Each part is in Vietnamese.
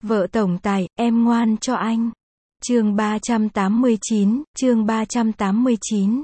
Vợ tổng tài, em ngoan cho anh. Chương 389.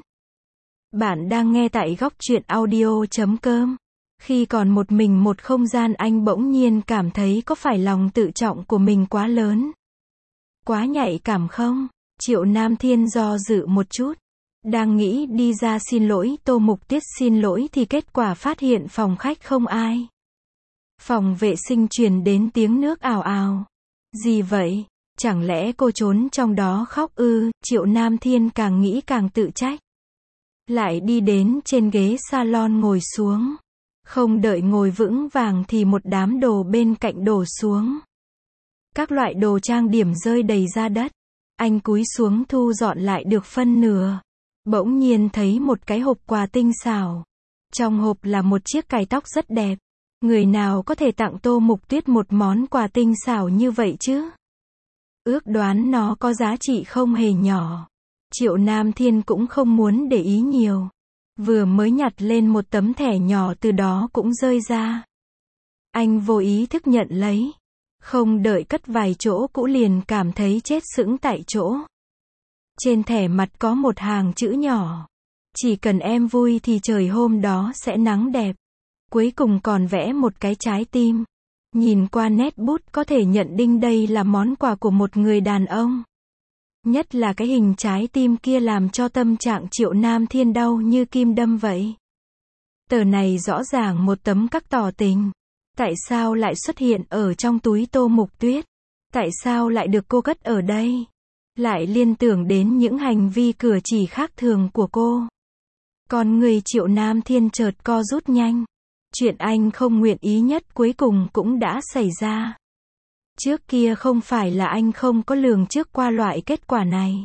Bạn đang nghe tại góc truyện audio.com. Khi còn một mình một không gian, anh bỗng nhiên cảm thấy có phải lòng tự trọng của mình quá lớn, quá nhạy cảm không? Triệu Nam Thiên do dự một chút, đang nghĩ đi ra xin lỗi Tô Mục Tuyết xin lỗi thì kết quả phát hiện phòng khách không ai. Phòng vệ sinh truyền đến tiếng nước ào ào. Gì vậy? Chẳng lẽ cô trốn trong đó khóc ư? Triệu Nam Thiên càng nghĩ càng tự trách. Lại đi đến trên ghế salon ngồi xuống. Không đợi ngồi vững vàng thì một đám đồ bên cạnh đổ xuống. Các loại đồ trang điểm rơi đầy ra đất. Anh cúi xuống thu dọn lại được phân nửa. Bỗng nhiên thấy một cái hộp quà tinh xảo. Trong hộp là một chiếc cài tóc rất đẹp. Người nào có thể tặng Tô Mục Tuyết một món quà tinh xảo như vậy chứ? Ước đoán nó có giá trị không hề nhỏ. Triệu Nam Thiên cũng không muốn để ý nhiều. Vừa mới nhặt lên một tấm thẻ nhỏ từ đó cũng rơi ra. Anh vô ý thức nhận lấy. Không đợi cất vài chỗ cũ liền cảm thấy chết sững tại chỗ. Trên thẻ mặt có một hàng chữ nhỏ. Chỉ cần em vui thì trời hôm đó sẽ nắng đẹp. Cuối cùng còn vẽ một cái trái tim. Nhìn qua nét bút có thể nhận định đây là món quà của một người đàn ông. Nhất là cái hình trái tim kia làm cho tâm trạng Triệu Nam Thiên đau như kim đâm vậy. Tờ này rõ ràng một tấm cắc tỏ tình. Tại sao lại xuất hiện ở trong túi Tô Mục Tuyết? Tại sao lại được cô cất ở đây? Lại liên tưởng đến những hành vi cử chỉ khác thường của cô. Con người Triệu Nam Thiên chợt co rút nhanh. Chuyện anh không nguyện ý nhất cuối cùng cũng đã xảy ra. Trước kia không phải là anh không có lường trước qua loại kết quả này.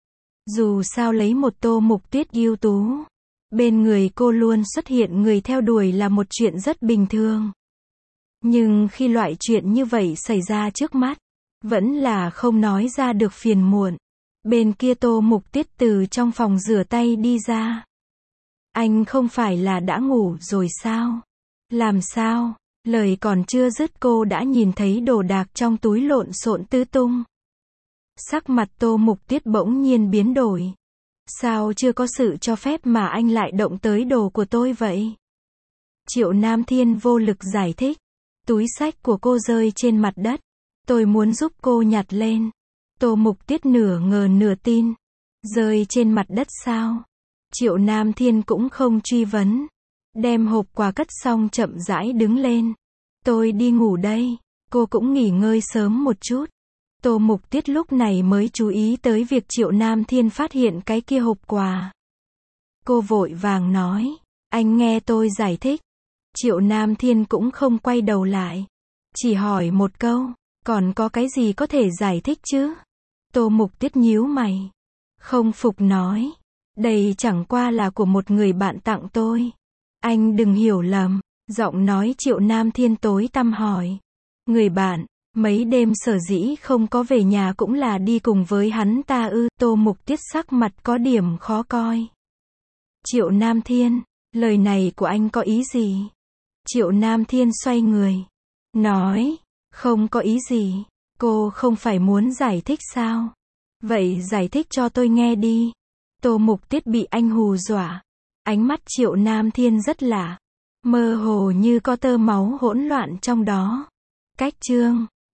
Dù sao lấy một Tô Mục Tuyết ưu tú, bên người cô luôn xuất hiện người theo đuổi là một chuyện rất bình thường. Nhưng khi loại chuyện như vậy xảy ra trước mắt, vẫn là không nói ra được phiền muộn. Bên kia Tô Mục Tuyết từ trong phòng rửa tay đi ra. Anh không phải là đã ngủ rồi sao? Làm sao? Lời còn chưa dứt cô đã nhìn thấy đồ đạc trong túi lộn xộn tứ tung. Sắc mặt Tô Mục Tuyết bỗng nhiên biến đổi. Sao chưa có sự cho phép mà anh lại động tới đồ của tôi vậy? Triệu Nam Thiên vô lực giải thích. Túi xách của cô rơi trên mặt đất. Tôi muốn giúp cô nhặt lên. Tô Mục Tuyết nửa ngờ nửa tin. Rơi trên mặt đất sao? Triệu Nam Thiên cũng không truy vấn. Đem hộp quà cất xong chậm rãi đứng lên. Tôi đi ngủ đây. Cô cũng nghỉ ngơi sớm một chút. Tô Mục Tuyết lúc này mới chú ý tới việc Triệu Nam Thiên phát hiện cái kia hộp quà. Cô vội vàng nói. Anh nghe tôi giải thích. Triệu Nam Thiên cũng không quay đầu lại. Chỉ hỏi một câu. Còn có cái gì có thể giải thích chứ? Tô Mục Tuyết nhíu mày. Không phục nói. Đây chẳng qua là của một người bạn tặng tôi. Anh đừng hiểu lầm. Giọng nói Triệu Nam Thiên tối tăm hỏi. Người bạn, mấy đêm sở dĩ không có về nhà cũng là đi cùng với hắn ta ư? Tô Mục Tuyết sắc mặt có điểm khó coi. Triệu Nam Thiên, lời này của anh có ý gì? Triệu Nam Thiên xoay người. Nói, không có ý gì. Cô không phải muốn giải thích sao? Vậy giải thích cho tôi nghe đi. Tô Mục Tuyết bị anh hù dọa. Ánh mắt Triệu Nam Thiên rất lạ. Mơ hồ như có tơ máu hỗn loạn trong đó. Cách chương